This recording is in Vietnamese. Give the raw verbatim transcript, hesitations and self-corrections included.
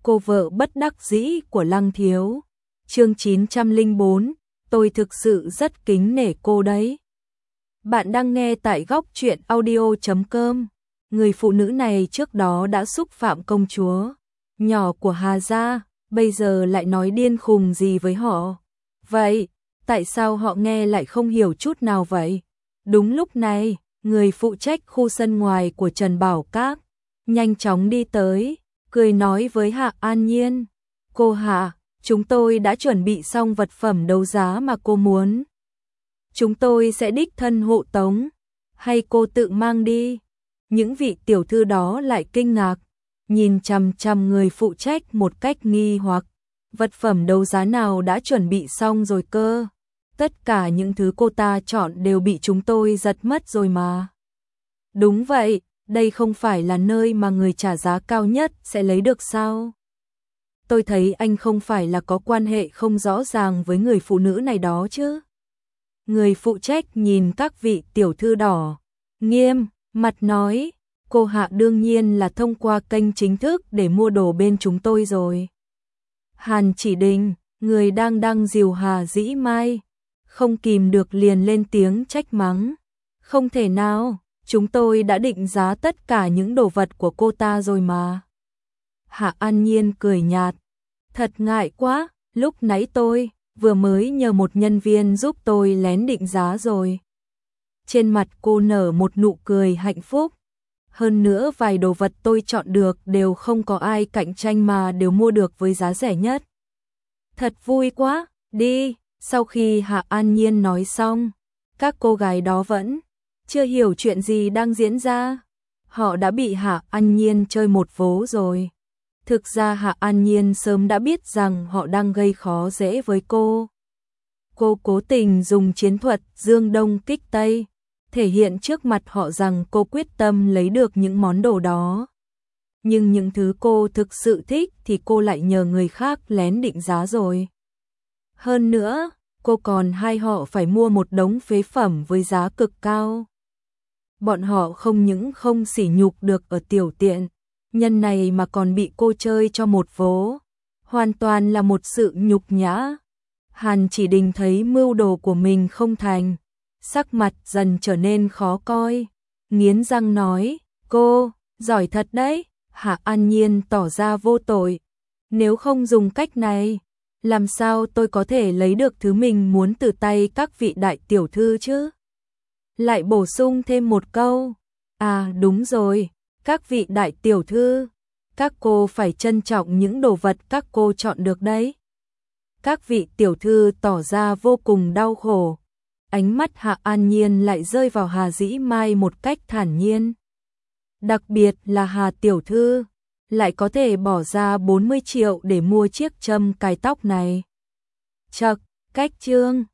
cô vợ bất đắc dĩ của Lăng Thiếu. Chương chín trăm lẻ bốn, tôi thực sự rất kính nể cô đấy. Bạn đang nghe tại góc truyện audio chấm com. Người phụ nữ này trước đó đã xúc phạm công chúa nhỏ của Hà gia, bây giờ lại nói điên khùng gì với họ. Vậy, tại sao họ nghe lại không hiểu chút nào vậy? Đúng lúc này, người phụ trách khu sân ngoài của Trần Bảo Các nhanh chóng đi tới, cười nói với Hạ An Nhiên. Cô Hạ, chúng tôi đã chuẩn bị xong vật phẩm đấu giá mà cô muốn. Chúng tôi sẽ đích thân hộ tống, hay cô tự mang đi? Những vị tiểu thư đó lại kinh ngạc, nhìn chằm chằm người phụ trách một cách nghi hoặc. Vật phẩm đấu giá nào đã chuẩn bị xong rồi cơ? Tất cả những thứ cô ta chọn đều bị chúng tôi giật mất rồi mà. Đúng vậy, đây không phải là nơi mà người trả giá cao nhất sẽ lấy được sao? Tôi thấy anh không phải là có quan hệ không rõ ràng với người phụ nữ này đó chứ? Người phụ trách nhìn các vị tiểu thư đỏ, nghiêm mặt nói, cô Hạ đương nhiên là thông qua kênh chính thức để mua đồ bên chúng tôi rồi. Hàn Chỉ Đình, người đang đăng dìu Hà Dĩ Mai, không kìm được liền lên tiếng trách mắng. Không thể nào, chúng tôi đã định giá tất cả những đồ vật của cô ta rồi mà. Hạ An Nhiên cười nhạt, thật ngại quá, lúc nãy tôi vừa mới nhờ một nhân viên giúp tôi lén định giá rồi. Trên mặt cô nở một nụ cười hạnh phúc. Hơn nữa vài đồ vật tôi chọn được đều không có ai cạnh tranh mà đều mua được với giá rẻ nhất. Thật vui quá, đi. Sau khi Hạ An Nhiên nói xong, các cô gái đó vẫn chưa hiểu chuyện gì đang diễn ra. Họ đã bị Hạ An Nhiên chơi một vố rồi. Thực ra Hạ An Nhiên sớm đã biết rằng họ đang gây khó dễ với cô. Cô cố tình dùng chiến thuật dương đông kích tây, thể hiện trước mặt họ rằng cô quyết tâm lấy được những món đồ đó. Nhưng những thứ cô thực sự thích thì cô lại nhờ người khác lén định giá rồi. Hơn nữa, cô còn hai họ phải mua một đống phế phẩm với giá cực cao. Bọn họ không những không sỉ nhục được ở tiểu tiện, nhân này mà còn bị cô chơi cho một vố. Hoàn toàn là một sự nhục nhã. Hàn Chỉ Đình thấy mưu đồ của mình không thành, sắc mặt dần trở nên khó coi, nghiến răng nói, cô, giỏi thật đấy. Hạ An Nhiên tỏ ra vô tội. Nếu không dùng cách này, làm sao tôi có thể lấy được thứ mình muốn từ tay các vị đại tiểu thư chứ? Lại bổ sung thêm một câu, à đúng rồi, các vị đại tiểu thư, các cô phải trân trọng những đồ vật các cô chọn được đấy. Các vị tiểu thư tỏ ra vô cùng đau khổ. Ánh mắt Hạ An Nhiên lại rơi vào Hà Dĩ Mai một cách thản nhiên. Đặc biệt là Hà tiểu thư, lại có thể bỏ ra bốn mươi triệu để mua chiếc châm cài tóc này. Chậc, cách chương.